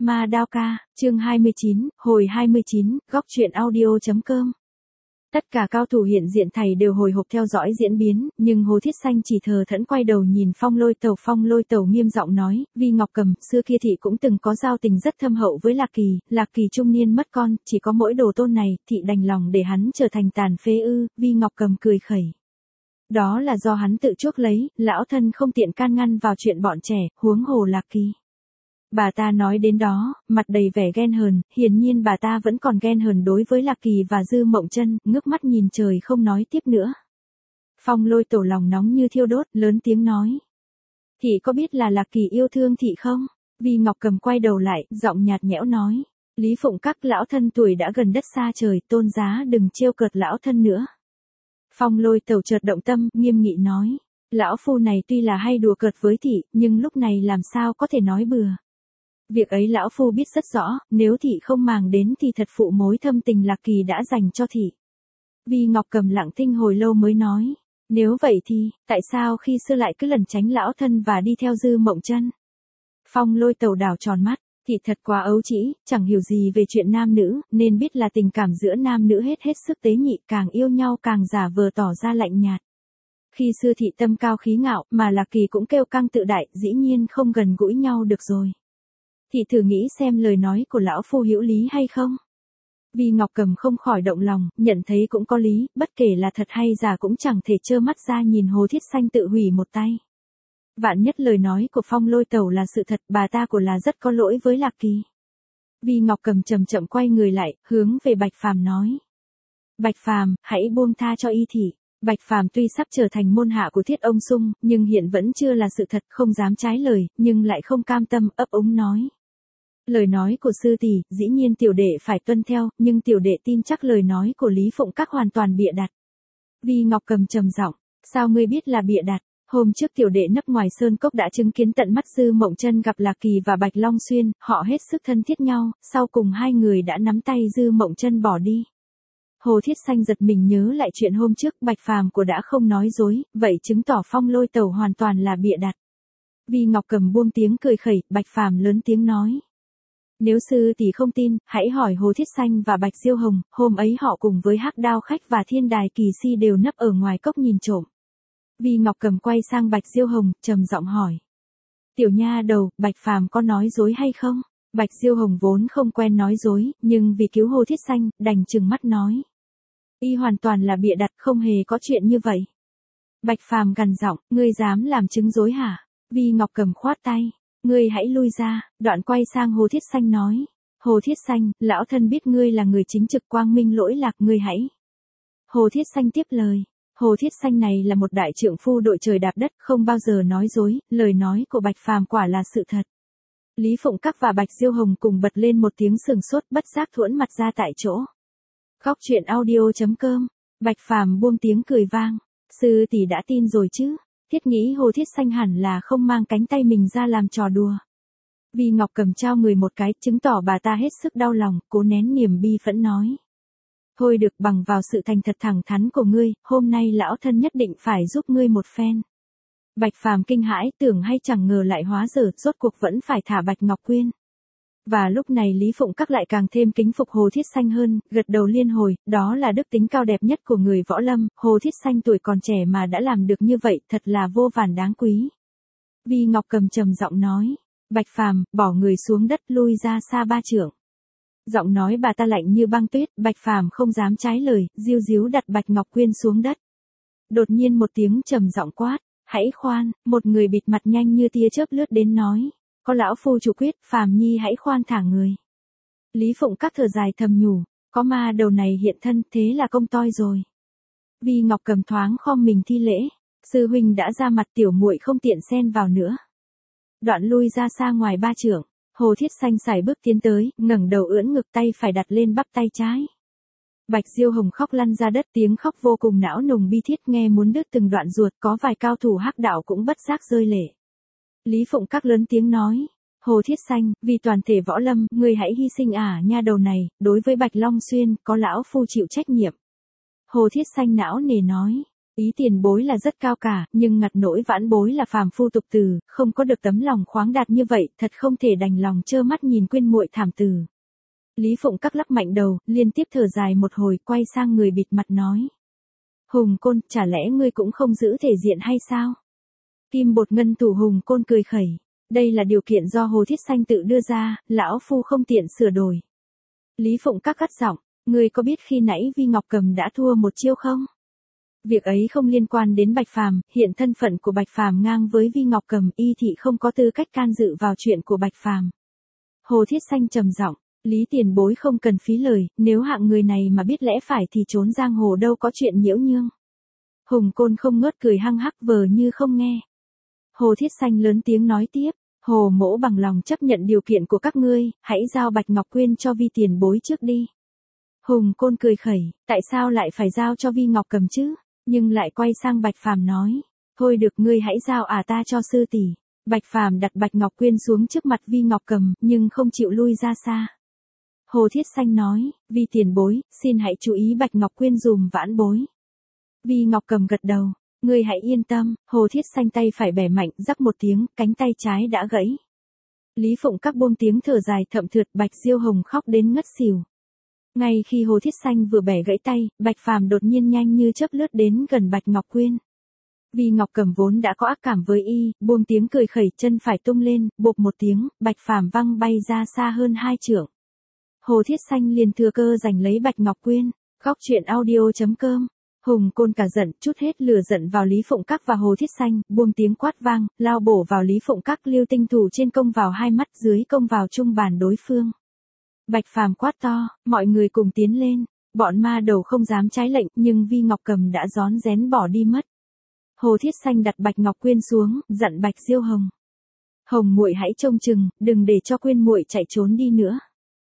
Ma Đao Ca, chương 29, hồi 29, góc truyện audio.com. Tất cả cao thủ hiện diện thầy đều hồi hộp theo dõi diễn biến, nhưng Hồ Thiết Xanh chỉ thờ thẫn quay đầu nhìn Phong Lôi Tẩu nghiêm giọng nói, Vi Ngọc Cầm, xưa kia thị cũng từng có giao tình rất thâm hậu với Lạc Kỳ trung niên mất con, chỉ có mỗi đồ tôn này, thị đành lòng để hắn trở thành tàn phế ư, Vi Ngọc Cầm cười khẩy. Đó là do hắn tự chuốc lấy, lão thân không tiện can ngăn vào chuyện bọn trẻ, huống hồ Lạc Kỳ. Bà ta nói đến đó, mặt đầy vẻ ghen hờn, hiển nhiên bà ta vẫn còn ghen hờn đối với Lạc Kỳ và Dư Mộng Chân, ngước mắt nhìn trời không nói tiếp nữa. Phong Lôi Tổ lòng nóng như thiêu đốt, lớn tiếng nói. Thị có biết là Lạc Kỳ yêu thương thị không? Vi Ngọc Cầm quay đầu lại, giọng nhạt nhẽo nói. Lý Phụng các lão thân tuổi đã gần đất xa trời, tôn giá đừng trêu cợt lão thân nữa. Phong Lôi Tẩu chợt động tâm, nghiêm nghị nói. Lão phu này tuy là hay đùa cợt với thị, nhưng lúc này làm sao có thể nói bừa. Việc ấy lão phu biết rất rõ, nếu thị không màng đến thì thật phụ mối thâm tình Lạc Kỳ đã dành cho thị. Vi Ngọc Cầm lặng thinh hồi lâu mới nói, nếu vậy thì, tại sao khi xưa lại cứ lẩn tránh lão thân và đi theo Dư Mộng Chân? Phong Lôi Tẩu đảo tròn mắt, thị thật quá ấu trĩ, chẳng hiểu gì về chuyện nam nữ, nên biết là tình cảm giữa nam nữ hết sức tế nhị, càng yêu nhau càng giả vờ tỏ ra lạnh nhạt. Khi xưa thị tâm cao khí ngạo, mà Lạc Kỳ cũng kêu căng tự đại, dĩ nhiên không gần gũi nhau được rồi. Thị thử nghĩ xem lời nói của lão phu hữu lý hay không? Vi Ngọc Cầm không khỏi động lòng, nhận thấy cũng có lý, bất kể là thật hay giả cũng chẳng thể trơ mắt ra nhìn Hồ Thiết Xanh tự hủy một tay. Vạn nhất lời nói của Phong Lôi Tẩu là sự thật, bà ta của là rất có lỗi với Lạc Kỳ. Vi Ngọc Cầm chậm chậm quay người lại, hướng về Bạch Phàm nói. Bạch Phàm, hãy buông tha cho y thị. Bạch Phàm tuy sắp trở thành môn hạ của Thiết Ông Sung, nhưng hiện vẫn chưa là sự thật, không dám trái lời, nhưng lại không cam tâm, ấp úng nói. Lời nói của sư tỷ, dĩ nhiên tiểu đệ phải tuân theo, nhưng tiểu đệ tin chắc lời nói của Lý Phụng các hoàn toàn bịa đặt. Vi Ngọc Cầm trầm giọng, sao ngươi biết là bịa đặt? Hôm trước tiểu đệ nấp ngoài sơn cốc đã chứng kiến tận mắt Dư Mộng Chân gặp Lạc Kỳ và Bạch Long Xuyên, họ hết sức thân thiết nhau, sau cùng hai người đã nắm tay Dư Mộng Chân bỏ đi. Hồ Thiết Xanh giật mình nhớ lại chuyện hôm trước, Bạch Phàm của đã không nói dối, vậy chứng tỏ Phong Lôi Tẩu hoàn toàn là bịa đặt. Vi Ngọc Cầm buông tiếng cười khẩy, Bạch Phàm lớn tiếng nói. Nếu sư tỷ không tin, hãy hỏi Hồ Thiết Xanh và Bạch Diêu Hồng, hôm ấy họ cùng với Hắc Đao Khách và Thiên Đài Kỳ Si đều nấp ở ngoài cốc nhìn trộm. Vi Ngọc Cầm quay sang Bạch Diêu Hồng, trầm giọng hỏi. Tiểu nha đầu, Bạch Phàm có nói dối hay không? Bạch Diêu Hồng vốn không quen nói dối, nhưng vì cứu Hồ Thiết Xanh, đành trừng mắt nói. Y hoàn toàn là bịa đặt, không hề có chuyện như vậy. Bạch Phàm gằn giọng, ngươi dám làm chứng dối hả? Vi Ngọc Cầm khoát tay. Ngươi hãy lui ra, đoạn quay sang Hồ Thiết Xanh nói. Hồ Thiết Xanh, lão thân biết ngươi là người chính trực quang minh lỗi lạc, ngươi hãy. Hồ Thiết Xanh tiếp lời. Hồ Thiết Xanh này là một đại trượng phu đội trời đạp đất, không bao giờ nói dối, lời nói của Bạch Phàm quả là sự thật. Lý Phụng Các và Bạch Diêu Hồng cùng bật lên một tiếng sừng sốt, bất giác thuẫn mặt ra tại chỗ. Góc truyện audio.com. Bạch Phàm buông tiếng cười vang. Sư tỷ đã tin rồi chứ? Thiết nghĩ Hồ Thiết Xanh hẳn là không mang cánh tay mình ra làm trò đùa. Vi Ngọc Cầm trao người một cái, chứng tỏ bà ta hết sức đau lòng, cố nén niềm bi phẫn nói. Thôi được, bằng vào sự thành thật thẳng thắn của ngươi, hôm nay lão thân nhất định phải giúp ngươi một phen. Bạch Phàm kinh hãi, tưởng hay chẳng ngờ lại hóa dở, rốt cuộc vẫn phải thả Bạch Ngọc Quyên. Và lúc này Lý Phụng Các lại càng thêm kính phục Hồ Thiết Xanh hơn, gật đầu liên hồi, đó là đức tính cao đẹp nhất của người võ lâm, Hồ Thiết Xanh tuổi còn trẻ mà đã làm được như vậy, thật là vô vàn đáng quý. Vi Ngọc Cầm trầm giọng nói, Bạch Phàm, bỏ người xuống đất, lui ra xa 3 trượng. Giọng nói bà ta lạnh như băng tuyết, Bạch Phàm không dám trái lời, díu díu đặt Bạch Ngọc Quyên xuống đất. Đột nhiên một tiếng trầm giọng quát, hãy khoan, một người bịt mặt nhanh như tia chớp lướt đến nói. Có lão phu chủ quyết, Phàm nhi hãy khoan thả người. Lý Phụng Các thở dài thầm nhủ, có ma đầu này hiện thân, thế là công toi rồi. Vi Ngọc Cầm thoáng khom mình thi lễ, sư huynh đã ra mặt, tiểu muội không tiện xen vào nữa. Đoạn lui ra xa ngoài 3 trượng, Hồ Thiết Xanh sải bước tiến tới, ngẩng đầu ưỡn ngực, tay phải đặt lên bắp tay trái. Bạch Diêu Hồng khóc lăn ra đất, tiếng khóc vô cùng não nùng bi thiết, nghe muốn đứt từng đoạn ruột, có vài cao thủ Hắc đạo cũng bất giác rơi lệ. Lý Phụng Các lớn tiếng nói, Hồ Thiết Xanh, vì toàn thể võ lâm, ngươi hãy hy sinh nha đầu này, đối với Bạch Long Xuyên, có lão phu chịu trách nhiệm. Hồ Thiết Xanh não nề nói, Ý tiền bối là rất cao cả, nhưng ngặt nỗi vãn bối là phàm phu tục tử, không có được tấm lòng khoáng đạt như vậy, thật không thể đành lòng trơ mắt nhìn Quyên muội thảm tử. Lý Phụng Các lắc mạnh đầu, liên tiếp thở dài một hồi, quay sang người bịt mặt nói. Hùng Côn, chả lẽ ngươi cũng không giữ thể diện hay sao? Kim Bột Ngân Thủ Hùng Côn cười khẩy. Đây là điều kiện do Hồ Thiết Xanh tự đưa ra, lão phu không tiện sửa đổi. Lý Phụng Các cắt giọng, ngươi có biết khi nãy Vi Ngọc Cầm đã thua một chiêu không? Việc ấy không liên quan đến Bạch Phàm, hiện thân phận của Bạch Phàm ngang với Vi Ngọc Cầm, y thị không có tư cách can dự vào chuyện của Bạch Phàm. Hồ Thiết Xanh trầm giọng, Lý tiền bối không cần phí lời, nếu hạng người này mà biết lẽ phải thì trốn giang hồ đâu có chuyện nhiễu nhương. Hùng Côn không ngớt cười hăng hắc vờ như không nghe. Hồ Thiết Xanh lớn tiếng nói tiếp, Hồ mỗ bằng lòng chấp nhận điều kiện của các ngươi, hãy giao Bạch Ngọc Quyên cho Vi tiền bối trước đi. Hùng Côn cười khẩy, tại sao lại phải giao cho Vi Ngọc Cầm chứ? Nhưng lại quay sang Bạch Phàm nói, thôi được ngươi hãy giao ta cho sư tỷ. Bạch Phàm đặt Bạch Ngọc Quyên xuống trước mặt Vi Ngọc Cầm, nhưng không chịu lui ra xa. Hồ Thiết Xanh nói, Vi tiền bối, xin hãy chú ý Bạch Ngọc Quyên dùm vãn bối. Vi Ngọc Cầm gật đầu, ngươi hãy yên tâm. Hồ Thiết Xanh tay phải bẻ mạnh, rắc một tiếng, cánh tay trái đã gãy. Lý Phụng Các buông tiếng thở dài thậm thượt, Bạch Diêu Hồng khóc đến ngất xỉu. Ngay khi Hồ Thiết Xanh vừa bẻ gãy tay, Bạch Phàm đột nhiên nhanh như chớp lướt đến gần Bạch Ngọc Quyên. Vi Ngọc Cầm vốn đã có ác cảm với y, buông tiếng cười khẩy, chân phải tung lên, bộp một tiếng, Bạch Phàm văng bay ra xa hơn 2 trượng. Hồ Thiết Xanh liền thừa cơ giành lấy Bạch Ngọc Quyên. Góc truyện audio.com. Hùng Côn cả giận, trút hết lửa giận vào Lý Phụng Các và Hồ Thiết Xanh, buông tiếng quát vang, lao bổ vào Lý Phụng Các, lưu tinh thủ trên công vào hai mắt, dưới công vào trung bàn đối phương. Bạch Phàm quát to, mọi người cùng tiến lên. Bọn ma đầu không dám trái lệnh, nhưng Vi Ngọc Cầm đã rón rén bỏ đi mất. Hồ Thiết Xanh đặt Bạch Ngọc Quyên xuống, dặn Bạch Diêu Hồng. Hồng muội hãy trông chừng, đừng để cho Quyên muội chạy trốn đi nữa.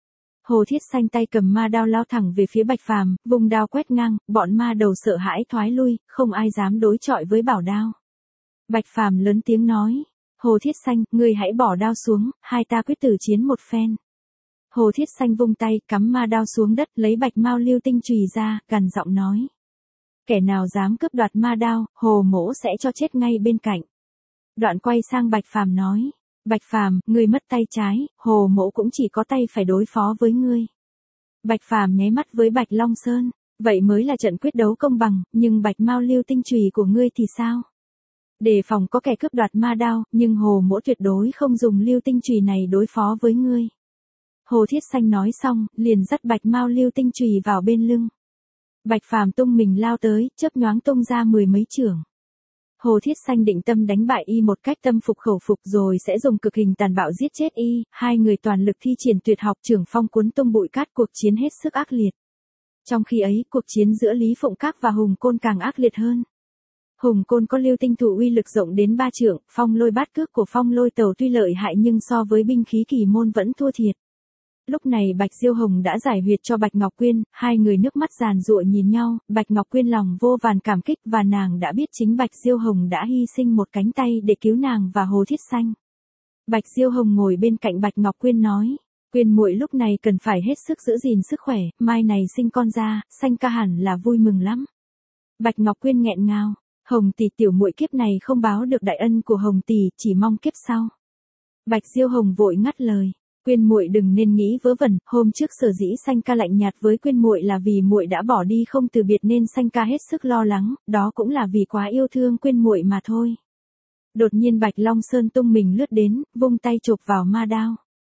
Hồ Thiết Xanh tay cầm ma đao lao thẳng về phía Bạch Phàm, vùng đao quét ngang, bọn ma đầu sợ hãi thoái lui, không ai dám đối chọi với bảo đao. Bạch Phàm lớn tiếng nói, Hồ Thiết Xanh, ngươi hãy bỏ đao xuống, hai ta quyết tử chiến một phen. Hồ Thiết Xanh vung tay, cắm ma đao xuống đất, lấy bạch mao lưu tinh chùy ra, gằn giọng nói. Kẻ nào dám cướp đoạt ma đao, Hồ mỗ sẽ cho chết ngay bên cạnh. Đoạn quay sang Bạch Phàm nói. Bạch Phàm, ngươi mất tay trái, Hồ mỗ cũng chỉ có tay phải đối phó với ngươi. Bạch Phàm nháy mắt với Bạch Long Sơn. Vậy mới là trận quyết đấu công bằng, nhưng bạch mao lưu tinh chùy của ngươi thì sao? Đề phòng có kẻ cướp đoạt ma đao, nhưng Hồ mỗ tuyệt đối không dùng lưu tinh chùy này đối phó với ngươi. Hồ Thiết Xanh nói xong, liền dắt Bạch Mao lưu tinh chùy vào bên lưng. Bạch Phàm tung mình lao tới, chớp nhoáng tung ra 10 mấy chưởng. Hồ Thiết Xanh định tâm đánh bại y một cách tâm phục khẩu phục rồi sẽ dùng cực hình tàn bạo giết chết y, hai người toàn lực thi triển tuyệt học trưởng phong cuốn tung bụi cát, cuộc chiến hết sức ác liệt. Trong khi ấy, cuộc chiến giữa Lý Phụng Các và Hùng Côn càng ác liệt hơn. Hùng Côn có lưu tinh thủ uy lực rộng đến 3 trượng, phong lôi bát cước của phong lôi tàu tuy lợi hại nhưng so với binh khí kỳ môn vẫn thua thiệt. Lúc này Bạch Diêu Hồng đã giải huyệt cho Bạch Ngọc Quyên, hai người nước mắt giàn giụa nhìn nhau, Bạch Ngọc Quyên lòng vô vàn cảm kích và nàng đã biết chính Bạch Diêu Hồng đã hy sinh một cánh tay để cứu nàng và Hồ Thiết Xanh. Bạch Diêu Hồng ngồi bên cạnh Bạch Ngọc Quyên nói, Quyên muội lúc này cần phải hết sức giữ gìn sức khỏe, mai này sinh con ra, Xanh ca hẳn là vui mừng lắm. Bạch Ngọc Quyên nghẹn ngào, Hồng tỷ tiểu muội kiếp này không báo được đại ân của Hồng tỷ, chỉ mong kiếp sau. Bạch Diêu Hồng vội ngắt lời. Quyên muội đừng nên nghĩ vớ vẩn, hôm trước sở dĩ Xanh ca lạnh nhạt với Quyên muội là vì muội đã bỏ đi không từ biệt nên Xanh ca hết sức lo lắng, đó cũng là vì quá yêu thương Quyên muội mà thôi. Đột nhiên Bạch Long Sơn tung mình lướt đến, vung tay chộp vào ma đao.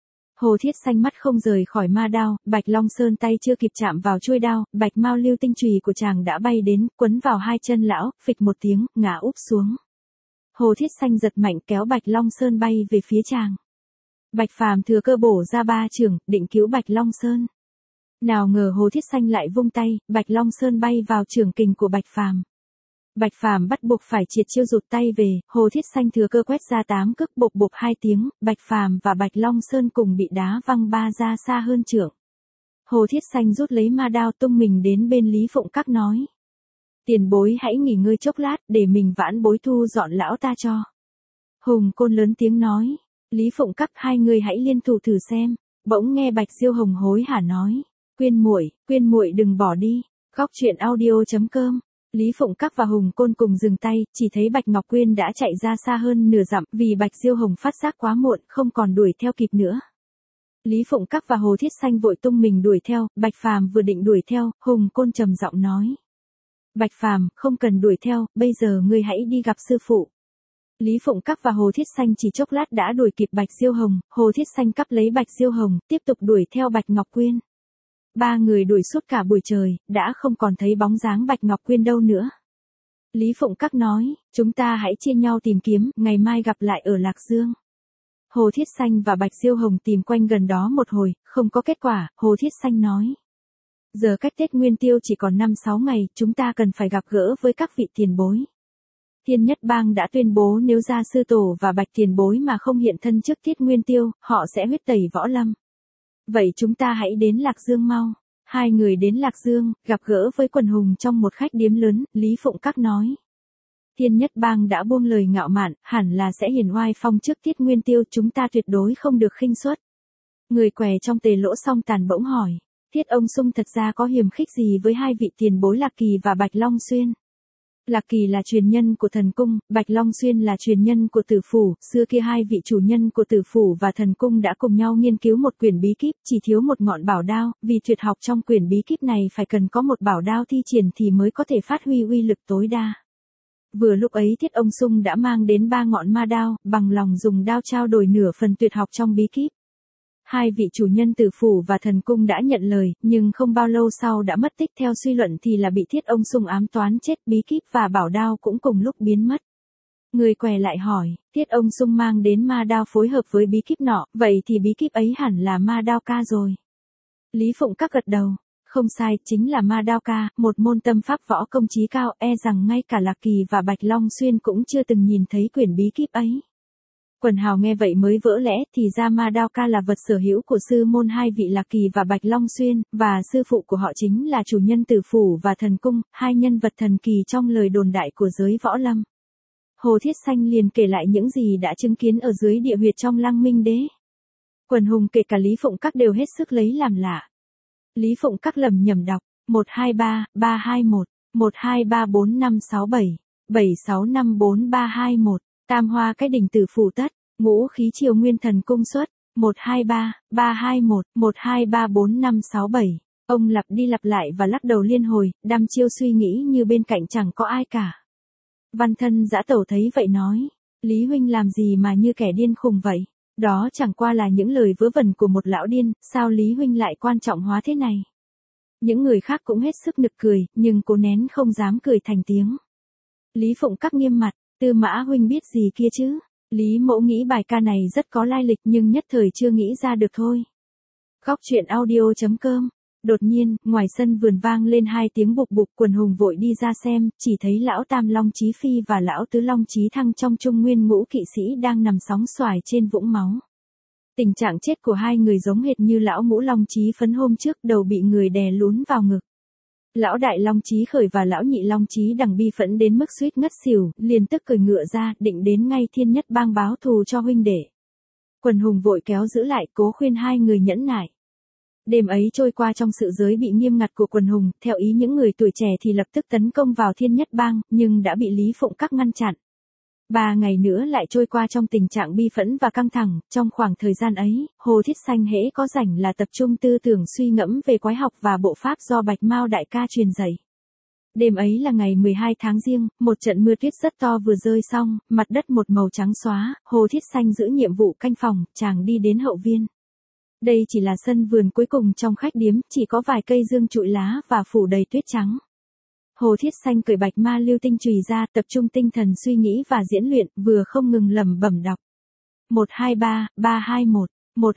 Hồ Thiết Xanh mắt không rời khỏi ma đao, Bạch Long Sơn tay chưa kịp chạm vào chuôi đao, bạch mao lưu tinh chùy của chàng đã bay đến, quấn vào hai chân lão, phịch một tiếng, ngã úp xuống. Hồ Thiết Xanh giật mạnh kéo Bạch Long Sơn bay về phía chàng. Bạch Phàm thừa cơ bổ ra 3 chưởng, định cứu Bạch Long Sơn. Nào ngờ Hồ Thiết Xanh lại vung tay, Bạch Long Sơn bay vào chưởng kình của Bạch Phàm. Bạch Phàm bắt buộc phải triệt chiêu rụt tay về, Hồ Thiết Xanh thừa cơ quét ra 8 cước, bộp bộp 2 tiếng, Bạch Phàm và Bạch Long Sơn cùng bị đá văng ba ra xa hơn chưởng. Hồ Thiết Xanh rút lấy ma đao tung mình đến bên Lý Phụng Các nói. Tiền bối hãy nghỉ ngơi chốc lát, để mình vãn bối thu dọn lão ta cho. Hùng Côn lớn tiếng nói. Lý Phụng Các hai người hãy liên thủ thử xem. Bỗng nghe Bạch Diêu Hồng hối hả nói. Quyên muội đừng bỏ đi. Góc truyện audio.com Lý Phụng Các và Hùng Côn cùng dừng tay, chỉ thấy Bạch Ngọc Quyên đã chạy ra xa hơn nửa dặm, vì Bạch Diêu Hồng phát giác quá muộn, không còn đuổi theo kịp nữa. Lý Phụng Các và Hồ Thiết Xanh vội tung mình đuổi theo, Bạch Phàm vừa định đuổi theo, Hùng Côn trầm giọng nói: Bạch Phàm, không cần đuổi theo, bây giờ ngươi hãy đi gặp sư phụ. Lý Phụng Các và Hồ Thiết Xanh chỉ chốc lát đã đuổi kịp Bạch Diêu Hồng, Hồ Thiết Xanh cắp lấy Bạch Diêu Hồng, tiếp tục đuổi theo Bạch Ngọc Quyên. Ba người đuổi suốt cả buổi trời, đã không còn thấy bóng dáng Bạch Ngọc Quyên đâu nữa. Lý Phụng Các nói, chúng ta hãy chia nhau tìm kiếm, ngày mai gặp lại ở Lạc Dương. Hồ Thiết Xanh và Bạch Diêu Hồng tìm quanh gần đó một hồi, không có kết quả, Hồ Thiết Xanh nói. Giờ cách Tết Nguyên Tiêu chỉ còn 5-6 ngày, chúng ta cần phải gặp gỡ với các vị tiền bối. Thiên Nhất Bang đã tuyên bố nếu Gia Sư Tổ và Bạch tiền bối mà không hiện thân trước Tết Nguyên Tiêu, họ sẽ huyết tẩy võ lâm. Vậy chúng ta hãy đến Lạc Dương mau. Hai người đến Lạc Dương, gặp gỡ với quần hùng trong một khách điếm lớn, Lý Phụng Các nói. Thiên Nhất Bang đã buông lời ngạo mạn, hẳn là sẽ hiển oai phong trước Tiết Nguyên Tiêu, chúng ta tuyệt đối không được khinh suất. Người què trong Tề Lỗ Song Tàn bỗng hỏi, Thiết ông Sung thật ra có hiềm khích gì với hai vị tiền bối Lạc Kỳ và Bạch Long Xuyên? Lạc Kỳ là truyền nhân của thần cung, Bạch Long Xuyên là truyền nhân của tử phủ, xưa kia hai vị chủ nhân của tử phủ và thần cung đã cùng nhau nghiên cứu một quyển bí kíp, chỉ thiếu một ngọn bảo đao, vì tuyệt học trong quyển bí kíp này phải cần có một bảo đao thi triển thì mới có thể phát huy uy lực tối đa. Vừa lúc ấy Thiết ông Sung đã mang đến 3 ngọn ma đao, bằng lòng dùng đao trao đổi nửa phần tuyệt học trong bí kíp. Hai vị chủ nhân tử phủ và thần cung đã nhận lời, nhưng không bao lâu sau đã mất tích, theo suy luận thì là bị Thiết ông Sung ám toán chết, bí kíp và bảo đao cũng cùng lúc biến mất. Người què lại hỏi, Thiết ông Sung mang đến ma đao phối hợp với bí kíp nọ, vậy thì bí kíp ấy hẳn là ma đao ca rồi. Lý Phụng Các gật đầu, không sai, chính là ma đao ca, một môn tâm pháp võ công chí cao, e rằng ngay cả Lạc Kỳ và Bạch Long Xuyên cũng chưa từng nhìn thấy quyển bí kíp ấy. Quần hào nghe vậy mới vỡ lẽ, thì ra ma đao ca là vật sở hữu của sư môn hai vị Lạc Kỳ và Bạch Long Xuyên, và sư phụ của họ chính là chủ nhân tử phủ và thần cung, hai nhân vật thần kỳ trong lời đồn đại của giới võ lâm. Hồ Thiết Xanh liền kể lại những gì đã chứng kiến ở dưới địa huyệt trong Lăng Minh Đế. Quần hùng kể cả Lý Phụng Các đều hết sức lấy làm lạ. Lý Phụng Các lẩm nhẩm đọc, 123, 321, 1234567, 765431, Tam Hoa Cái Đỉnh Tử Phủ Tất, Ngũ Khí Triều Nguyên Thần Cung Xuất, 123, 321, 1234567. Ông lặp đi lặp lại và lắc đầu liên hồi, đăm chiêu suy nghĩ như bên cạnh chẳng có ai cả. Văn Thân Dã Tẩu thấy vậy nói, Lý huynh làm gì mà như kẻ điên khùng vậy? Đó chẳng qua là những lời vớ vẩn của một lão điên, sao Lý huynh lại quan trọng hóa thế này? Những người khác cũng hết sức nực cười, nhưng cố nén không dám cười thành tiếng. Lý Phụng Các nghiêm mặt, Tư Mã huynh biết gì kia chứ? Lý Mẫu nghĩ bài ca này rất có lai lịch nhưng nhất thời chưa nghĩ ra được thôi. Góc truyện audio.com. Đột nhiên, ngoài sân vườn vang lên hai tiếng bục bục, quần hùng vội đi ra xem, chỉ thấy lão Tam Long Chí Phi và lão Tứ Long Chí Thăng trong Trung Nguyên Ngũ kỵ sĩ đang nằm sóng xoài trên vũng máu. Tình trạng chết của hai người giống hệt như lão Ngũ Long Chí Phấn hôm trước, đầu bị người đè lún vào ngực. Lão Đại Long Chí Khởi và lão Nhị Long Chí Đằng bi phẫn đến mức suýt ngất xỉu, liền tức cười ngựa ra, định đến ngay Thiên Nhất Bang báo thù cho huynh đệ. Quần hùng vội kéo giữ lại, cố khuyên hai người nhẫn nại. Đêm ấy trôi qua trong sự giới bị nghiêm ngặt của quần hùng, theo ý những người tuổi trẻ thì lập tức tấn công vào Thiên Nhất Bang, nhưng đã bị Lý Phụng Các ngăn chặn. 3 ngày nữa lại trôi qua trong tình trạng bi phẫn và căng thẳng, trong khoảng thời gian ấy, Hồ Thiết Xanh hễ có rảnh là tập trung tư tưởng suy ngẫm về quái học và bộ pháp do Bạch Mao đại ca truyền dạy. Đêm ấy là ngày 12 tháng Giêng, một trận mưa tuyết rất to vừa rơi xong, mặt đất một màu trắng xóa, Hồ Thiết Xanh giữ nhiệm vụ canh phòng, chàng đi đến hậu viên. Đây chỉ là sân vườn cuối cùng trong khách điếm, chỉ có vài cây dương trụi lá và phủ đầy tuyết trắng. Hồ Thiết Xanh cởi bạch ma lưu tinh chùy ra, tập trung tinh thần suy nghĩ và diễn luyện, vừa không ngừng lẩm bẩm đọc. 123, 321,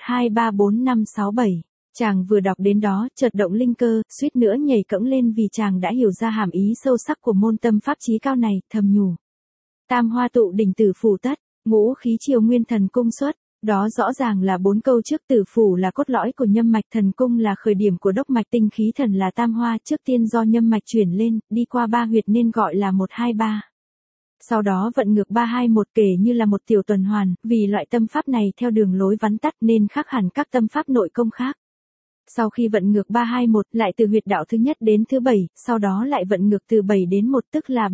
1234567. Chàng vừa đọc đến đó, chợt động linh cơ, suýt nữa nhảy cẫng lên vì chàng đã hiểu ra hàm ý sâu sắc của môn tâm pháp chí cao này, thầm nhủ. Tam Hoa Tụ Đỉnh Tử Phủ Tất, Ngũ Khí Triều Nguyên Thần Cung Xuất. Đó rõ ràng là 4 câu trước. Tử phủ là cốt lõi của nhâm mạch, thần cung là khởi điểm của đốc mạch, tinh khí thần là tam hoa, trước tiên do nhâm mạch chuyển lên, đi qua 3 huyệt nên gọi là 123. Sau đó vận ngược 321 kể như là một tiểu tuần hoàn, vì loại tâm pháp này theo đường lối vắn tắt nên khác hẳn các tâm pháp nội công khác. Sau khi vận ngược 321, lại từ huyệt đạo thứ nhất đến thứ 7, sau đó lại vận ngược từ 7 đến 1 tức là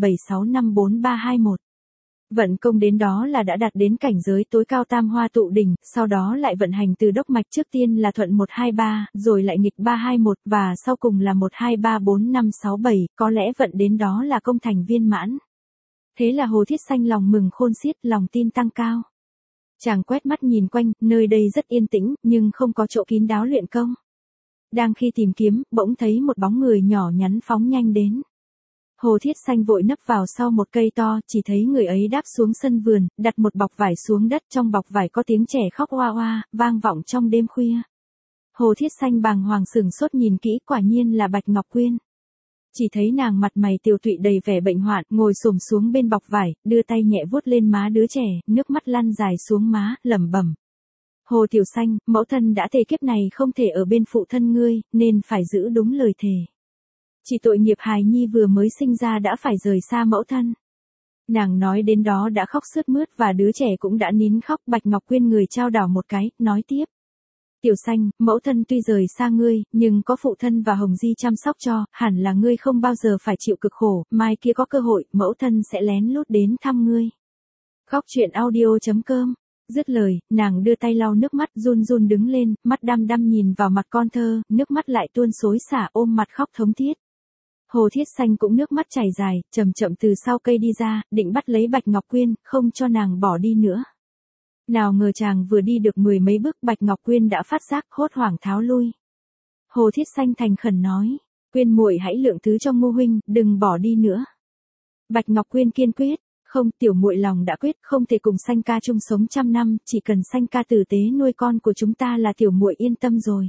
7654-321. Vận công đến đó là đã đạt đến cảnh giới tối cao tam hoa tụ đỉnh, sau đó lại vận hành từ đốc mạch trước tiên là thuận 123, rồi lại nghịch 321 và sau cùng là 1234567, có lẽ vận đến đó là công thành viên mãn. Thế là Hồ Thiết Xanh lòng mừng khôn xiết, lòng tin tăng cao. Chàng quét mắt nhìn quanh, nơi đây rất yên tĩnh, nhưng không có chỗ kín đáo luyện công. Đang khi tìm kiếm, bỗng thấy một bóng người nhỏ nhắn phóng nhanh đến. Hồ Thiết Xanh vội nấp vào sau một cây to, chỉ thấy người ấy đáp xuống sân vườn, đặt một bọc vải xuống đất, trong bọc vải có tiếng trẻ khóc oa oa, vang vọng trong đêm khuya. Hồ Thiết Xanh bàng hoàng sửng sốt nhìn kỹ, quả nhiên là Bạch Ngọc Quyên. Chỉ thấy nàng mặt mày tiều tụy đầy vẻ bệnh hoạn, ngồi xổm xuống bên bọc vải, đưa tay nhẹ vuốt lên má đứa trẻ, nước mắt lăn dài xuống má, lẩm bẩm. Hồ Tiểu Xanh, mẫu thân đã thề kiếp này không thể ở bên phụ thân ngươi, nên phải giữ đúng lời thề. Chỉ tội nghiệp hài nhi vừa mới sinh ra đã phải rời xa mẫu thân. Nàng nói đến đó đã khóc sướt mướt và đứa trẻ cũng đã nín khóc. Bạch Ngọc Quyên người trao đảo một cái, nói tiếp. Tiểu Xanh, mẫu thân tuy rời xa ngươi, nhưng có phụ thân và Hồng Di chăm sóc cho, hẳn là ngươi không bao giờ phải chịu cực khổ, mai kia có cơ hội, mẫu thân sẽ lén lút đến thăm ngươi. Góc truyện audio.com. Dứt lời, nàng đưa tay lau nước mắt, run run đứng lên, mắt đăm đăm nhìn vào mặt con thơ, nước mắt lại tuôn xối xả, ôm mặt khóc thống thiết. Hồ Thiết Xanh cũng nước mắt chảy dài, chậm chậm từ sau cây đi ra, định bắt lấy Bạch Ngọc Quyên, không cho nàng bỏ đi nữa. Nào ngờ chàng vừa đi được 10 mấy bước, Bạch Ngọc Quyên đã phát giác, hốt hoảng tháo lui. Hồ Thiết Xanh thành khẩn nói, Quyên muội hãy lượng thứ cho Ngô huynh, đừng bỏ đi nữa. Bạch Ngọc Quyên kiên quyết, không, tiểu muội lòng đã quyết, không thể cùng Xanh ca chung sống trăm năm, chỉ cần Xanh ca tử tế nuôi con của chúng ta là tiểu muội yên tâm rồi.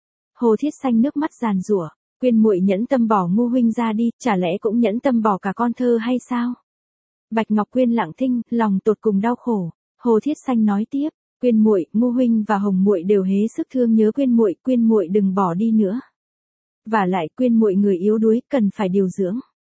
Hồ Thiết Xanh nước mắt giàn giụa, Quyên muội nhẫn tâm bỏ Ngô huynh ra đi, chả lẽ cũng nhẫn tâm bỏ cả con thơ hay sao? Bạch Ngọc Quyên lặng thinh, lòng tột cùng đau khổ. Hồ Thiết Xanh nói tiếp, Quyên muội, Ngô huynh và Hồng muội đều hế sức thương nhớ Quyên muội đừng bỏ đi nữa. Và lại Quyên muội người yếu đuối, cần phải điều dưỡng.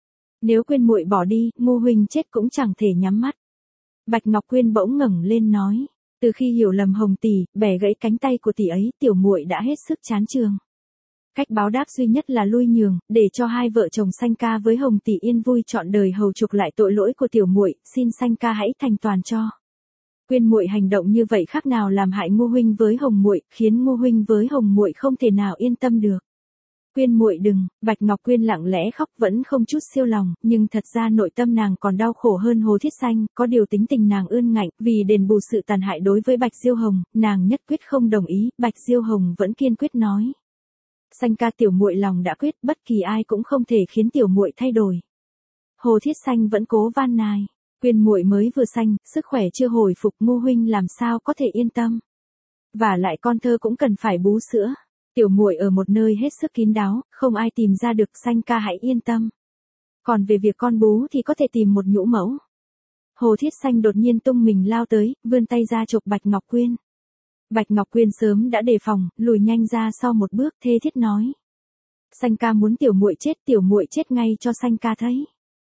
Nếu Quyên muội bỏ đi, Ngô huynh chết cũng chẳng thể nhắm mắt. Bạch Ngọc Quyên bỗng ngẩng lên nói, từ khi hiểu lầm Hồng tỷ, bẻ gãy cánh tay của tỷ ấy, tiểu muội đã hết sức chán trường. Cách báo đáp duy nhất là lui nhường, để cho hai vợ chồng Xanh ca với Hồng tỷ yên vui trọn đời hầu chuộc lại tội lỗi của tiểu muội, xin Xanh ca hãy thành toàn cho. Quyên muội hành động như vậy khác nào làm hại Ngô huynh với Hồng muội, khiến Ngô huynh với Hồng muội không thể nào yên tâm được. Quyên muội đừng, Bạch Ngọc Quyên lặng lẽ khóc vẫn không chút siêu lòng, nhưng thật ra nội tâm nàng còn đau khổ hơn Hồ Thiết Xanh, có điều tính tình nàng ươn ngạnh, vì đền bù sự tàn hại đối với Bạch Diêu Hồng, nàng nhất quyết không đồng ý, Bạch Diêu Hồng vẫn kiên quyết nói. Xanh ca tiểu muội lòng đã quyết, bất kỳ ai cũng không thể khiến tiểu muội thay đổi. Hồ Thiết Xanh vẫn cố van nài, Quyên muội mới vừa sanh, sức khỏe chưa hồi phục, Ngô huynh làm sao có thể yên tâm. Và lại con thơ cũng cần phải bú sữa. Tiểu muội ở một nơi hết sức kín đáo, không ai tìm ra được, Xanh ca hãy yên tâm. Còn về việc con bú thì có thể tìm một nhũ mẫu. Hồ Thiết Xanh đột nhiên tung mình lao tới, vươn tay ra chộp Bạch Ngọc Quyên. Bạch Ngọc Quyên sớm đã đề phòng, lùi nhanh ra sau một bước, thê thiết nói. Xanh ca muốn tiểu muội chết ngay cho Xanh ca thấy.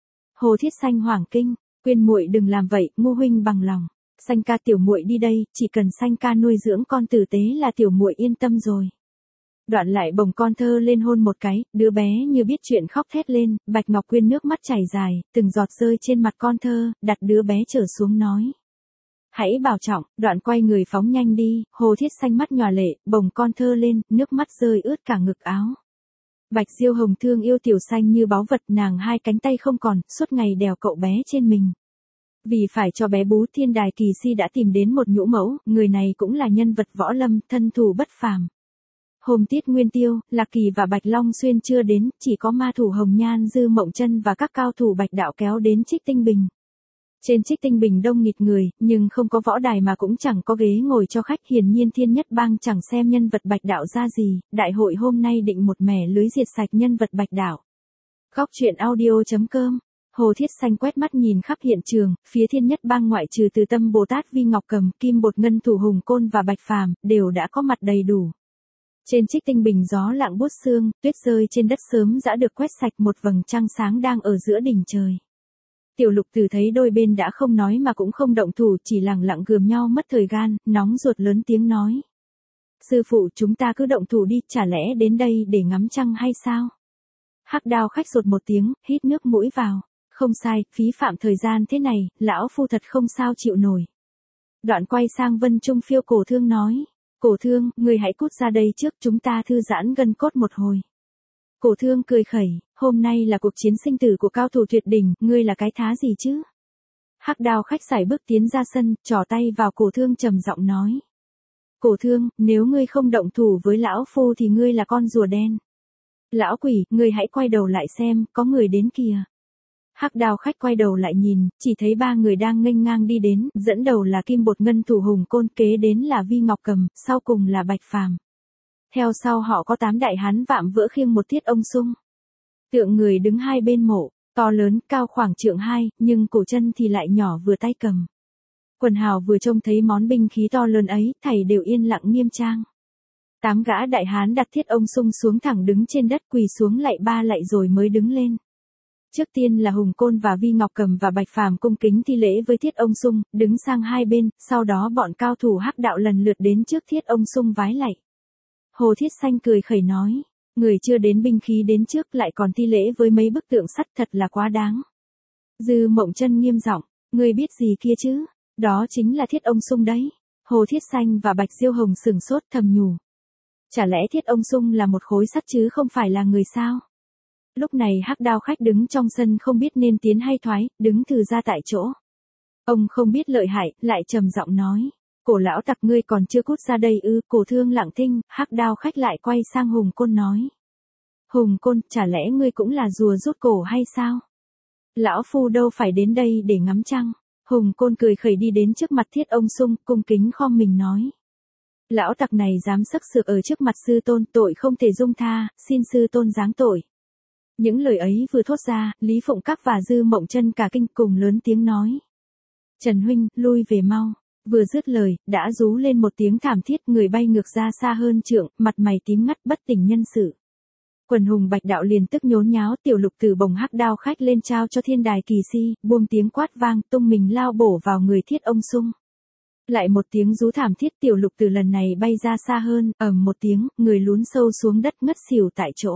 Hồ Thiết Xanh hoảng kinh, Quyên muội đừng làm vậy, Ngô huynh bằng lòng. Xanh ca tiểu muội đi đây, chỉ cần Xanh ca nuôi dưỡng con tử tế là tiểu muội yên tâm rồi. Đoạn lại bồng con thơ lên hôn một cái, đứa bé như biết chuyện khóc thét lên, Bạch Ngọc Quyên nước mắt chảy dài, từng giọt rơi trên mặt con thơ, đặt đứa bé trở xuống nói. Hãy bảo trọng, đoạn quay người phóng nhanh đi, Hồ Thiết Xanh mắt nhòa lệ, bồng con thơ lên, nước mắt rơi ướt cả ngực áo. Bạch Diêu Hồng thương yêu Tiểu Xanh như báu vật, nàng hai cánh tay không còn, suốt ngày đèo cậu bé trên mình. Vì phải cho bé bú, Thiên Đài Kỳ Si đã tìm đến một nhũ mẫu, người này cũng là nhân vật võ lâm, thân thủ bất phàm. Hôm Tiết Nguyên Tiêu, Lạc Kỳ và Bạch Long Xuyên chưa đến, chỉ có ma thủ Hồng Nhan Dư Mộng Chân và các cao thủ Bạch Đạo kéo đến Trích Tinh Bình. Trên Trích Tinh Bình đông nghịt người, nhưng không có võ đài mà cũng chẳng có ghế ngồi cho khách, hiển nhiên Thiên Nhất Bang chẳng xem nhân vật Bạch Đạo ra gì, đại hội hôm nay định một mẻ lưới diệt sạch nhân vật Bạch Đạo. Góc truyện audio.com. Hồ Thiết Xanh quét mắt nhìn khắp hiện trường, phía Thiên Nhất Bang ngoại trừ Từ Tâm Bồ Tát Vi Ngọc Cầm, Kim Bột Ngân Thủ Hùng Côn và Bạch Phàm, đều đã có mặt đầy đủ. Trên Trích Tinh Bình gió lặng buốt sương, tuyết rơi trên đất sớm đã được quét sạch, một vầng trăng sáng đang ở giữa đỉnh trời. Tiểu Lục Tử thấy đôi bên đã không nói mà cũng không động thủ, chỉ lặng lặng gườm nhau mất thời gian, nóng ruột lớn tiếng nói. Sư phụ chúng ta cứ động thủ đi, chả lẽ đến đây để ngắm trăng hay sao? Hắc Đao Khách sột một tiếng, hít nước mũi vào. Không sai, phí phạm thời gian thế này, lão phu thật không sao chịu nổi. Đoạn quay sang Vân Trung Phiêu Cổ Thương nói. Cổ Thương, người hãy cút ra đây trước, chúng ta thư giãn gân cốt một hồi. Cổ Thương cười khẩy, hôm nay là cuộc chiến sinh tử của cao thủ tuyệt đỉnh, ngươi là cái thá gì chứ? Hắc Đao Khách sải bước tiến ra sân, trỏ tay vào Cổ Thương trầm giọng nói. Cổ Thương, nếu ngươi không động thủ với lão phu thì ngươi là con rùa đen. Lão quỷ, ngươi hãy quay đầu lại xem, có người đến kìa. Hắc Đao Khách quay đầu lại nhìn, chỉ thấy 3 người đang nghênh ngang đi đến, dẫn đầu là Kim Bột Ngân thủ Hùng Côn, kế đến là Vi Ngọc Cầm, sau cùng là Bạch Phàm. Theo sau họ có 8 đại hán vạm vỡ khiêng một Thiết Ông Sung. Tượng người đứng hai bên mộ, to lớn, cao khoảng trượng 2, nhưng cổ chân thì lại nhỏ vừa tay cầm. Quần hào vừa trông thấy món binh khí to lớn ấy, thảy đều yên lặng nghiêm trang. 8 gã đại hán đặt Thiết Ông Sung xuống thẳng đứng trên đất, quỳ xuống lạy 3 lạy rồi mới đứng lên. Trước tiên là Hùng Côn và Vi Ngọc Cầm và Bạch Phàm cung kính thi lễ với Thiết Ông Sung, đứng sang hai bên, sau đó bọn cao thủ Hắc đạo lần lượt đến trước Thiết Ông Sung vái lạy. Hồ Thiết Xanh cười khẩy nói, người chưa đến binh khí đến trước lại còn thi lễ với mấy bức tượng sắt, thật là quá đáng. Dư Mộng Chân nghiêm giọng, ngươi biết gì kia chứ? Đó chính là Thiết Ông Sung đấy. Hồ Thiết Xanh và Bạch Diêu Hồng sửng sốt thầm nhủ. Chả lẽ Thiết Ông Sung là một khối sắt chứ không phải là người sao? Lúc này Hắc Đao Khách đứng trong sân không biết nên tiến hay thoái, đứng thừ ra tại chỗ. Ông không biết lợi hại, lại trầm giọng nói. Cổ lão tặc, ngươi còn chưa cút ra đây ư? Cổ Thương lặng thinh, Hắc Đao Khách lại quay sang Hùng Côn nói. Hùng Côn, chả lẽ ngươi cũng là rùa rút cổ hay sao? Lão phu đâu phải đến đây để ngắm trăng. Hùng Côn cười khẩy đi đến trước mặt Thiết Ông Sung, cung kính khom mình nói. Lão tặc này dám sắc sược ở trước mặt sư tôn, tội không thể dung tha, xin sư tôn giáng tội. Những lời ấy vừa thốt ra, Lý Phụng Các và Dư Mộng Chân cả kinh cùng lớn tiếng nói. Trần huynh, lui về mau. Vừa dứt lời, đã rú lên một tiếng thảm thiết, người bay ngược ra xa hơn trượng, mặt mày tím ngắt bất tỉnh nhân sự. Quần hùng Bạch đạo liền tức nhốn nháo, Tiểu Lục Tử bồng Hắc Đao Khách lên trao cho Thiên Đài Kỳ Si, buông tiếng quát vang, tung mình lao bổ vào người Thiết Ông Sung. Lại một tiếng rú thảm thiết, Tiểu Lục Tử lần này bay ra xa hơn, ầm một tiếng, người lún sâu xuống đất ngất xỉu tại chỗ.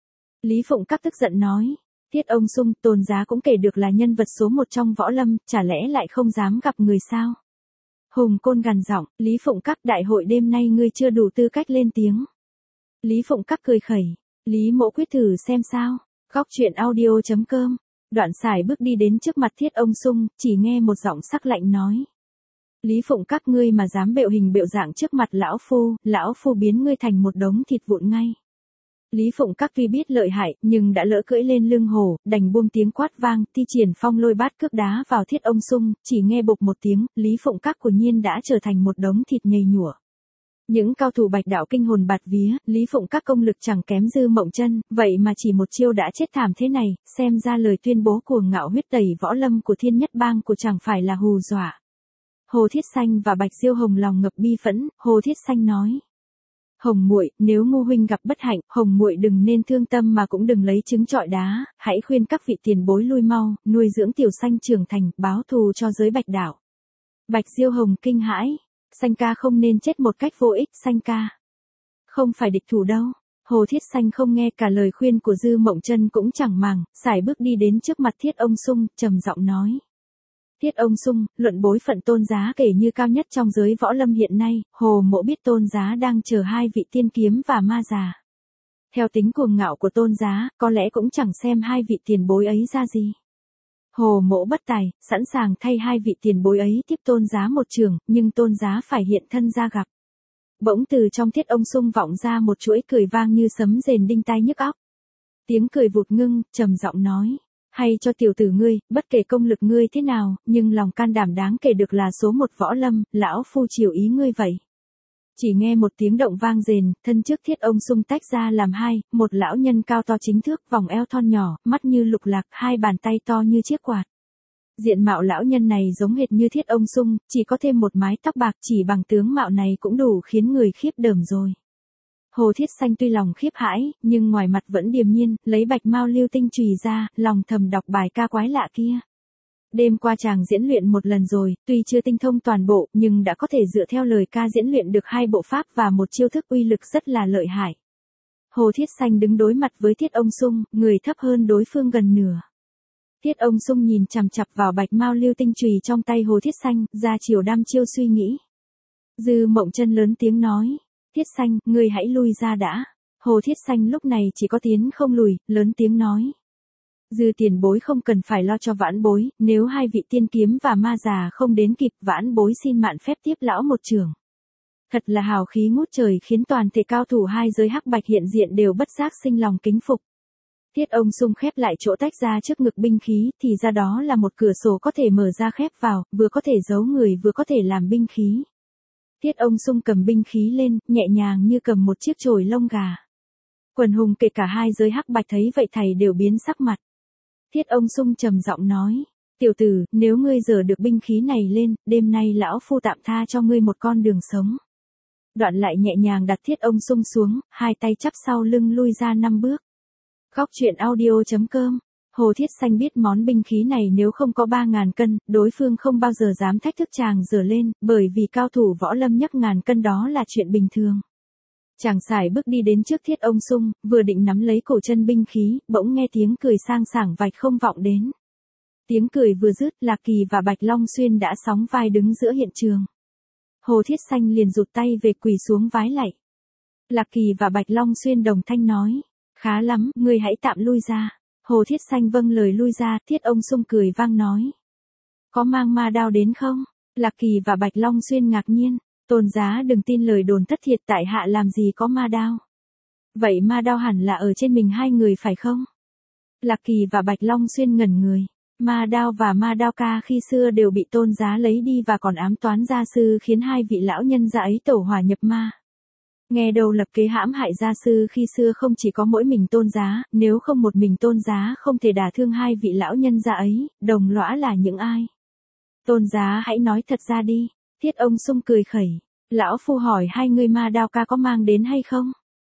Lý Phụng Các tức giận nói, Thiết Ông Sung, Tôn giá cũng kể được là nhân vật số 1 trong võ lâm, chả lẽ lại không dám gặp người sao? Hùng Côn gằn giọng, Lý Phụng Các, đại hội đêm nay ngươi chưa đủ tư cách lên tiếng. Lý Phụng Các cười khẩy, Lý mỗ quyết thử xem sao. Góc truyện audio.com. Đoạn Sải bước đi đến trước mặt Thiết Ông Sung, chỉ nghe một giọng sắc lạnh nói. Lý Phụng Các, ngươi mà dám bệu hình bệu dạng trước mặt lão phu biến ngươi thành một đống thịt vụn ngay. Lý Phụng Các tuy biết lợi hại, nhưng đã lỡ cưỡi lên lưng hổ, đành buông tiếng quát vang, thi triển phong lôi bát cước đá vào Thiết Ông Sung, chỉ nghe bục một tiếng, Lý Phụng Các của nhiên đã trở thành một đống thịt nhầy nhụa. Những cao thủ Bạch đạo kinh hồn bạt vía, Lý Phụng Các công lực chẳng kém Dư Mộng Chân, vậy mà chỉ một chiêu đã chết thảm thế này, xem ra lời tuyên bố cuồng ngạo huyết tẩy võ lâm của Thiên Nhất Bang của chẳng phải là hù dọa. Hồ Thiết Xanh và Bạch Diêu Hồng lòng ngập bi phẫn, Hồ Thiết Xanh nói. Hồng muội, nếu Ngô huynh gặp bất hạnh, Hồng muội đừng nên thương tâm mà cũng đừng lấy trứng trọi đá, hãy khuyên các vị tiền bối lui mau, nuôi dưỡng Tiểu Xanh trưởng thành, báo thù cho giới Bạch đạo. Bạch Diêu Hồng kinh hãi, Xanh ca không nên chết một cách vô ích, Xanh ca không phải địch thủ đâu. Hồ Thiết Xanh không nghe cả lời khuyên của Dư Mộng Chân cũng chẳng màng, sải bước đi đến trước mặt Thiết Ông Sung, trầm giọng nói. Thiết Ông Sung, luận bối phận Tôn giá kể như cao nhất trong giới võ lâm hiện nay, Hồ mỗ biết Tôn giá đang chờ 2 vị tiên kiếm và ma già. Theo tính cuồng ngạo của Tôn giá, có lẽ cũng chẳng xem 2 vị tiền bối ấy ra gì. Hồ mỗ bất tài, sẵn sàng thay 2 vị tiền bối ấy tiếp Tôn giá một trường, nhưng Tôn giá phải hiện thân ra gặp. Bỗng từ trong Thiết Ông Sung vọng ra một chuỗi cười vang như sấm rền đinh tai nhức óc. Tiếng cười vụt ngưng, trầm giọng nói. Hay cho tiểu tử ngươi, bất kể công lực ngươi thế nào, nhưng lòng can đảm đáng kể được là số 1 võ lâm, lão phu chiều ý ngươi vậy. Chỉ nghe một tiếng động vang rền, thân trước Thiết Ông Sung tách ra làm hai, một lão nhân cao to chính thước, vòng eo thon nhỏ, mắt như lục lạc, 2 bàn tay to như chiếc quạt. Diện mạo lão nhân này giống hệt như Thiết Ông Sung, chỉ có thêm một mái tóc bạc, chỉ bằng tướng mạo này cũng đủ khiến người khiếp đờm rồi. Hồ Thiết Xanh tuy lòng khiếp hãi, nhưng ngoài mặt vẫn điềm nhiên, lấy bạch mao lưu tinh chùy ra, lòng thầm đọc bài ca quái lạ kia. Đêm qua chàng diễn luyện một lần rồi, tuy chưa tinh thông toàn bộ, nhưng đã có thể dựa theo lời ca diễn luyện được 2 bộ pháp và một chiêu thức uy lực rất là lợi hại. Hồ Thiết Xanh đứng đối mặt với Thiết Ông Sung, người thấp hơn đối phương gần nửa. Thiết Ông Sung nhìn chằm chằm vào bạch mao lưu tinh chùy trong tay Hồ Thiết Xanh, ra chiều đăm chiêu suy nghĩ. Dư Mộng Chân lớn tiếng nói, Thiết Xanh, ngươi hãy lui ra đã. Hồ Thiết Xanh lúc này chỉ có tiến không lùi, lớn tiếng nói. Dư tiền bối không cần phải lo cho vãn bối, nếu 2 vị tiên kiếm và ma già không đến kịp, vãn bối xin mạn phép tiếp lão một trường. Thật là hào khí ngút trời khiến toàn thể cao thủ 2 giới hắc bạch hiện diện đều bất giác sinh lòng kính phục. Thiết Ông Sung khép lại chỗ tách ra trước ngực binh khí, thì ra đó là một cửa sổ có thể mở ra khép vào, vừa có thể giấu người vừa có thể làm binh khí. Thiết Ông Sung cầm binh khí lên, nhẹ nhàng như cầm một chiếc chổi lông gà. Quần hùng kể cả 2 giới hắc bạch thấy vậy thầy đều biến sắc mặt. Thiết Ông Sung trầm giọng nói, tiểu tử, nếu ngươi giở được binh khí này lên, đêm nay lão phu tạm tha cho ngươi một con đường sống. Đoạn lại nhẹ nhàng đặt Thiết Ông Sung xuống, 2 tay chắp sau lưng lui ra 5 bước. Góc truyện audio.com. Hồ Thiết Xanh biết món binh khí này nếu không có 3.000 cân, đối phương không bao giờ dám thách thức chàng giở lên, bởi vì cao thủ võ lâm nhấc 1.000 cân đó là chuyện bình thường. Chàng sải bước đi đến trước Thiết Ông Sung, vừa định nắm lấy cổ chân binh khí, bỗng nghe tiếng cười sang sảng vạch không vọng đến. Tiếng cười vừa dứt, Lạc Kỳ và Bạch Long Xuyên đã sóng vai đứng giữa hiện trường. Hồ Thiết Xanh liền rụt tay về quỳ xuống vái lạy. Lạc Kỳ và Bạch Long Xuyên đồng thanh nói, khá lắm, ngươi hãy tạm lui ra. Hồ Thiết Xanh vâng lời lui ra, Thiết Ông Sung cười vang nói. Có mang ma đao đến không? Lạc Kỳ và Bạch Long Xuyên ngạc nhiên, Tôn giá đừng tin lời đồn thất thiệt, tại hạ làm gì có ma đao. Vậy ma đao hẳn là ở trên mình 2 người phải không? Lạc Kỳ và Bạch Long Xuyên ngẩn người. Ma đao và ma đao ca khi xưa đều bị tôn giá lấy đi và còn ám toán gia sư khiến 2 vị lão nhân gia ấy tẩu hỏa nhập ma. Nghe đầu lập kế hãm hại gia sư khi xưa không chỉ có mỗi mình tôn giá, nếu không một mình tôn giá không thể đả thương 2 vị lão nhân gia ấy, đồng lõa là những ai? Tôn giá hãy nói thật ra đi. Thiết Ông Sung cười khẩy. Lão phu hỏi 2 người ma đao ca có mang đến hay không?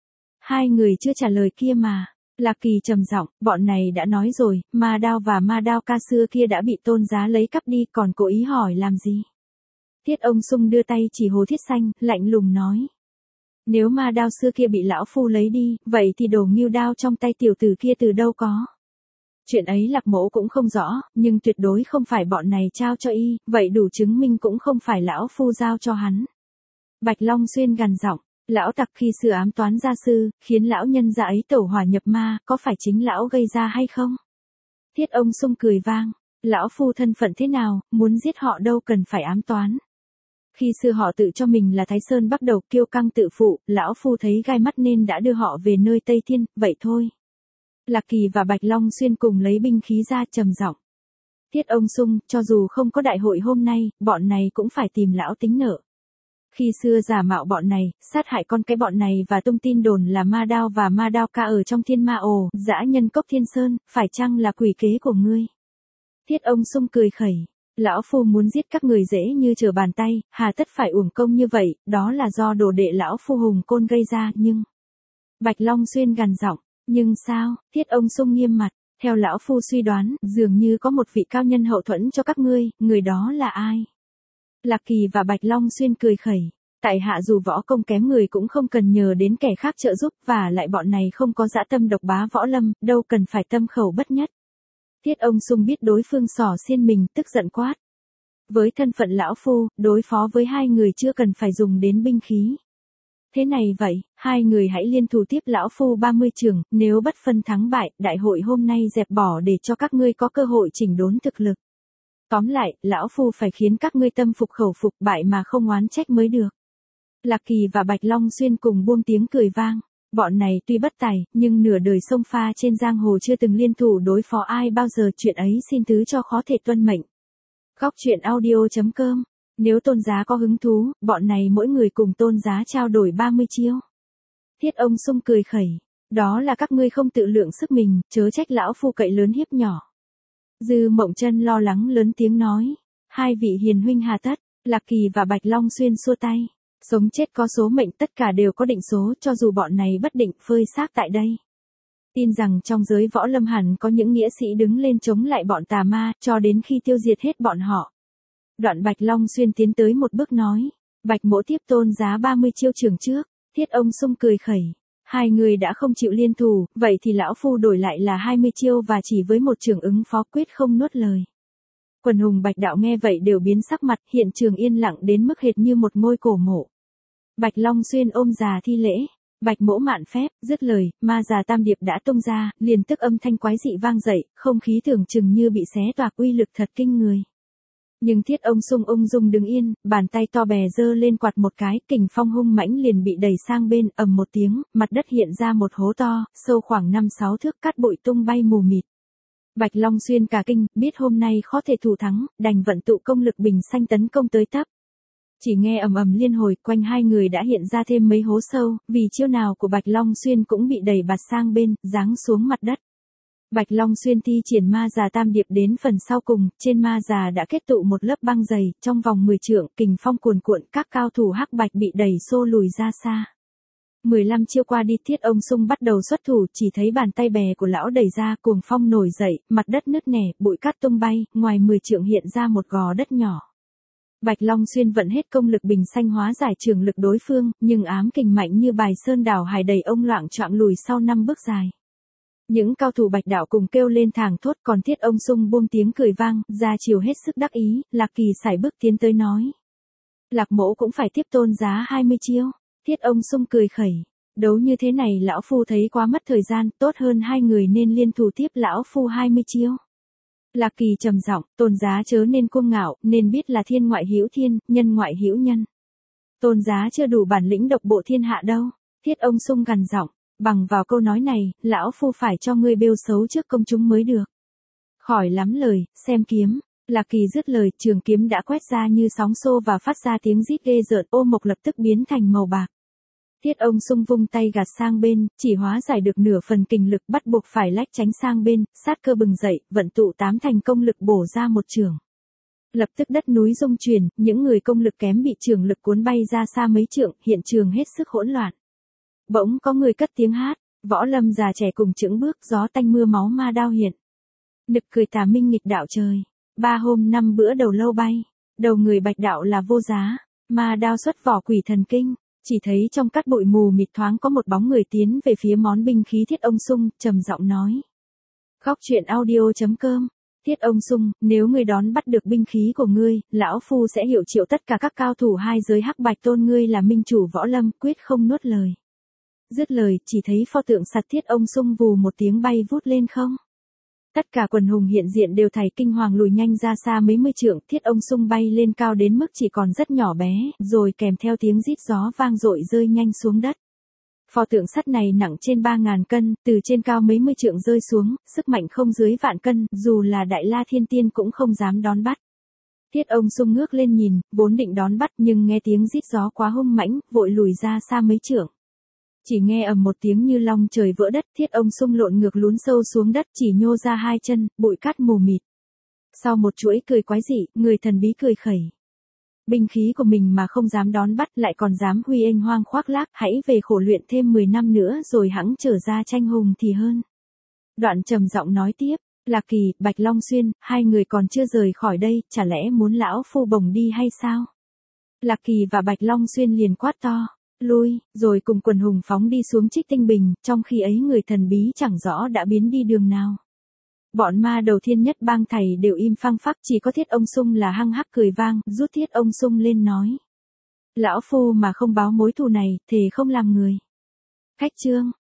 2 người chưa trả lời kia mà. Lạc Kỳ trầm giọng, bọn này đã nói rồi, ma đao và ma đao ca xưa kia đã bị tôn giá lấy cắp đi, còn cố ý hỏi làm gì? Thiết Ông Sung đưa tay chỉ Hồ Thiết Xanh, lạnh lùng nói. Nếu ma đao xưa kia bị lão phu lấy đi, vậy thì đồ ngưu đao trong tay tiểu tử kia từ đâu có? Chuyện ấy Lạc mỗ cũng không rõ, nhưng tuyệt đối không phải bọn này trao cho y, vậy đủ chứng minh cũng không phải lão phu giao cho hắn. Bạch Long Xuyên gằn giọng, lão tặc khi xưa ám toán gia sư, khiến lão nhân gia ấy tẩu hỏa nhập ma, có phải chính lão gây ra hay không? Thiết Ông Sung cười vang, lão phu thân phận thế nào, muốn giết họ đâu cần phải ám toán. Khi xưa họ tự cho mình là Thái Sơn bắt đầu kiêu căng tự phụ, lão phu thấy gai mắt nên đã đưa họ về nơi Tây Thiên, vậy thôi. Lạc Kỳ và Bạch Long Xuyên cùng lấy binh khí ra trầm giọng. Thiết Ông Sung, cho dù không có đại hội hôm nay, bọn này cũng phải tìm lão tính nợ. Khi xưa giả mạo bọn này, sát hại con cái bọn này và tung tin đồn là ma đao và ma đao ca ở trong thiên ma ồ, dã nhân cốc Thiên Sơn, phải chăng là quỷ kế của ngươi? Thiết Ông Sung cười khẩy. Lão phu muốn giết các người dễ như trở bàn tay, hà tất phải uổng công như vậy, đó là do đồ đệ lão phu hùng côn gây ra, nhưng... Bạch Long Xuyên gằn giọng, nhưng sao? Thiết Ông Sung nghiêm mặt, theo lão phu suy đoán, dường như có một vị cao nhân hậu thuẫn cho các ngươi, người đó là ai? Lạc Kỳ và Bạch Long Xuyên cười khẩy, tại hạ dù võ công kém người cũng không cần nhờ đến kẻ khác trợ giúp, và lại bọn này không có dã tâm độc bá võ lâm, đâu cần phải tâm khẩu bất nhất. Thiết Ông Sung biết đối phương xỏ xiên mình, tức giận quát. Với thân phận lão phu, đối phó với 2 người chưa cần phải dùng đến binh khí. Thế này vậy, 2 người hãy liên thủ tiếp lão phu 30 trường, nếu bất phân thắng bại, đại hội hôm nay dẹp bỏ để cho các ngươi có cơ hội chỉnh đốn thực lực. Tóm lại, lão phu phải khiến các ngươi tâm phục khẩu phục, bại mà không oán trách mới được. Lạc Kỳ và Bạch Long Xuyên cùng buông tiếng cười vang. Bọn này tuy bất tài, nhưng nửa đời sông pha trên giang hồ chưa từng liên thủ đối phó ai bao giờ, chuyện ấy xin thứ cho khó thể tuân mệnh. Góc truyện audio.com. Nếu tôn giá có hứng thú, bọn này mỗi người cùng tôn giá trao đổi 30 chiêu. Thiết Ông Sung cười khẩy. Đó là các ngươi không tự lượng sức mình, chớ trách lão phu cậy lớn hiếp nhỏ. Dư Mộng Chân lo lắng lớn tiếng nói. 2 vị hiền huynh hà tất. Lạc Kỳ và Bạch Long Xuyên xua tay. Sống chết có số mệnh, tất cả đều có định số, cho dù bọn này bất định phơi xác tại đây. Tin rằng trong giới võ lâm hẳn có những nghĩa sĩ đứng lên chống lại bọn tà ma, cho đến khi tiêu diệt hết bọn họ. Đoạn Bạch Long Xuyên tiến tới một bước nói. Bạch mỗ tiếp tôn giá 30 chiêu trường trước. Thiết ông Sung cười khẩy. Hai người đã không chịu liên thủ, vậy thì lão phu đổi lại là 20 chiêu và chỉ với một trường ứng phó quyết không nuốt lời. Quần hùng Bạch đạo nghe vậy đều biến sắc mặt, hiện trường yên lặng đến mức hệt như một ngôi cổ mộ. Bạch Long Xuyên ôm già thi lễ. Bạch mỗ mạn phép, dứt lời, ma già tam điệp đã tung ra, liền tức âm thanh quái dị vang dậy, không khí tưởng chừng như bị xé toạc, uy lực thật kinh người. Nhưng Thiết ông Sung ung dung đứng yên, bàn tay to bè giơ lên quạt một cái, kình phong hung mãnh liền bị đẩy sang bên, ầm một tiếng, mặt đất hiện ra một hố to, sâu khoảng 5-6 thước, cát bụi tung bay mù mịt. Bạch Long Xuyên cả kinh, biết hôm nay khó thể thủ thắng, đành vận tụ công lực bình xanh tấn công tới tấp. Chỉ nghe ầm ầm liên hồi, quanh hai người đã hiện ra thêm mấy hố sâu, vì chiêu nào của Bạch Long Xuyên cũng bị đẩy bạt sang bên, giáng xuống mặt đất. Bạch Long Xuyên thi triển ma già tam điệp đến phần sau cùng, trên ma già đã kết tụ một lớp băng dày, trong vòng 10 trượng, kình phong cuồn cuộn, các cao thủ hắc bạch bị đẩy xô lùi ra xa. 15 chiêu qua đi, Thiết ông Sung bắt đầu xuất thủ, chỉ thấy bàn tay bè của lão đẩy ra, cuồng phong nổi dậy, mặt đất nứt nẻ, bụi cát tung bay, ngoài 10 trượng hiện ra một gò đất nhỏ. Bạch Long Xuyên vận hết công lực bình xanh hóa giải trường lực đối phương, nhưng ám kình mạnh như bài sơn đảo hải đẩy ông loạng choạng lùi sau 5 bước dài. Những cao thủ Bạch đạo cùng kêu lên thảng thốt, còn Thiết ông Sung buông tiếng cười vang, ra chiều hết sức đắc ý, Lạc Kỳ sải bước tiến tới nói. Lạc mỗ cũng phải tiếp tôn giá 20 chiêu. Thiết ông Sung cười khẩy. Đấu như thế này lão phu thấy quá mất thời gian, tốt hơn hai người nên liên thủ tiếp lão phu 20 chiêu. Lạc Kỳ trầm giọng, tôn giá chớ nên cuồng ngạo, nên biết là thiên ngoại hữu thiên, nhân ngoại hữu nhân. Tôn giá chưa đủ bản lĩnh độc bộ thiên hạ đâu. Thiết ông Sung gằn giọng, bằng vào câu nói này, lão phu phải cho ngươi bêu xấu trước công chúng mới được. Khỏi lắm lời, xem kiếm. Lạc Kỳ dứt lời, trường kiếm đã quét ra như sóng xô và phát ra tiếng rít ghê rợn, ô mộc lập tức biến thành màu bạc. Thiết ông Sung vung tay gạt sang bên, chỉ hóa giải được nửa phần kình lực, bắt buộc phải lách tránh sang bên, sát cơ bừng dậy, vận tụ 8 thành công lực bổ ra một trường. Lập tức đất núi rung chuyển, những người công lực kém bị trường lực cuốn bay ra xa mấy trượng, hiện trường hết sức hỗn loạn. Bỗng có người cất tiếng hát, võ lâm già trẻ cùng chững bước, gió tanh mưa máu ma đao hiện. Nực cười tà minh nghịch đạo trời, 3 hôm 5 bữa đầu lâu bay, đầu người Bạch đạo là vô giá, ma đao xuất vỏ quỷ thần kinh. Chỉ thấy trong cát bụi mù mịt thoáng có một bóng người tiến về phía món binh khí Thiết ông Sung, trầm giọng nói. Góc truyện audio.com. Thiết ông Sung, nếu ngươi đón bắt được binh khí của ngươi, lão phu sẽ hiệu triệu tất cả các cao thủ hai giới hắc bạch tôn ngươi là minh chủ võ lâm, quyết không nuốt lời. Dứt lời, chỉ thấy pho tượng sắt Thiết ông Sung vù một tiếng bay vút lên không. Tất cả quần hùng hiện diện đều thảy kinh hoàng lùi nhanh ra xa mấy mươi trượng, Thiết ông Sung bay lên cao đến mức chỉ còn rất nhỏ bé, rồi kèm theo tiếng rít gió vang dội rơi nhanh xuống đất. Pho tượng sắt này nặng trên 3.000 cân, từ trên cao mấy mươi trượng rơi xuống, sức mạnh không dưới vạn cân, dù là Đại La Thiên Tiên cũng không dám đón bắt. Thiết ông Sung ngước lên nhìn, vốn định đón bắt nhưng nghe tiếng rít gió quá hung mãnh, vội lùi ra xa mấy trượng. Chỉ nghe ầm một tiếng như long trời vỡ đất, Thiết ông Sung lộn ngược lún sâu xuống đất, chỉ nhô ra hai chân, bụi cát mù mịt. Sau một chuỗi cười quái dị, người thần bí cười khẩy. Binh khí của mình mà không dám đón bắt, lại còn dám huy ênh hoang khoác lác, hãy về khổ luyện thêm 10 năm nữa rồi hẵng trở ra tranh hùng thì hơn. Đoạn trầm giọng nói tiếp, Lạc Kỳ, Bạch Long Xuyên, hai người còn chưa rời khỏi đây, chả lẽ muốn lão phu bồng đi hay sao? Lạc Kỳ và Bạch Long Xuyên liền quát to. Lui, rồi cùng quần hùng phóng đi xuống Trích Tinh Bình, trong khi ấy người thần bí chẳng rõ đã biến đi đường nào. Bọn ma đầu Thiên Nhất Bang thầy đều im phăng phắc, chỉ có Thiết ông Sung là hăng hắc cười vang, rút Thiết ông Sung lên nói. Lão phu mà không báo mối thù này, thề không làm người. Khách trương,